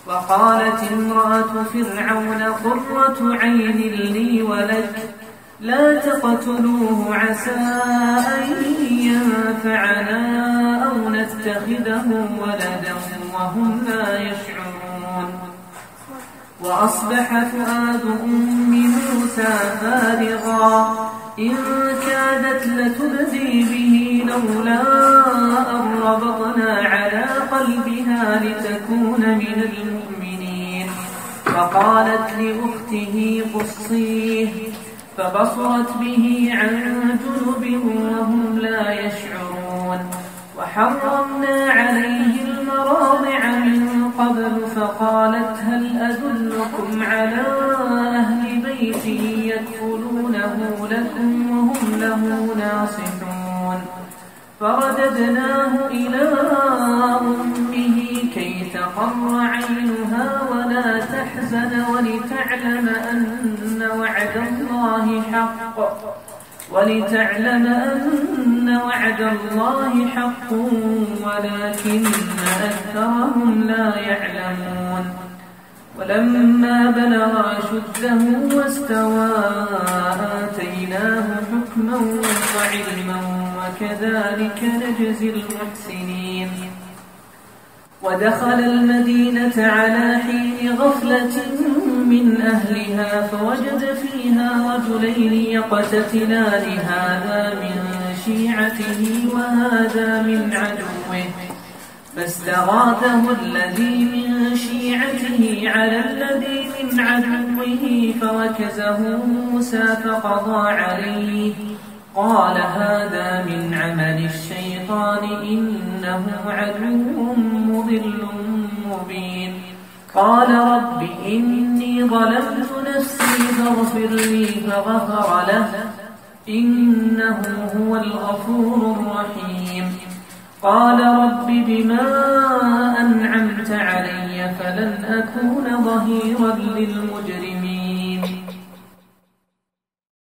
وقالت امرأة فرعون قرة عين لي ولك لا تقتلوه عسى أن ينفعنا أو نتخذه ولدا وهم لا يشعرون. وأصبح فؤاد أم موسى فارغا إن كادت لتبدي به لولا أن ربطنا على قلبها لتكون من المؤمنين. فقالت لأخته قصيه فبصرت به عن جنب وهم لا يشعرون. وحرمنا عليه المراضع من قبل فقالت هل أدلكم على أهل بيت يكفلونه لكم وهم له ناصحون. فرددناه إلى أمه كي تقر عينها ولا تحزن ولتعلم أن وعد الله حق ولكن أكثرهم لا يعلمون. ولما بلغ أشده واستوى آتيناه حكما وعلما وكذلك نجزي المحسنين. ودخل المدينة على حين غفلة من أهلها فوجد فيها رجلين يقتتلان هذا من شيعته وهذا من عدوه فاستغاثه الذي من شيعته على الذي من عدوه فوكزه موسى فقضى عليه قال هذا من عمل الشيطان إنه عدو مضل مبين. قال رب إني ظلمت نفسي فاغفر لي فغفر له إنه هو الغفور الرحيم. قال رب بما أنعمت علي فلن أكون ظهيرا للمجرمين.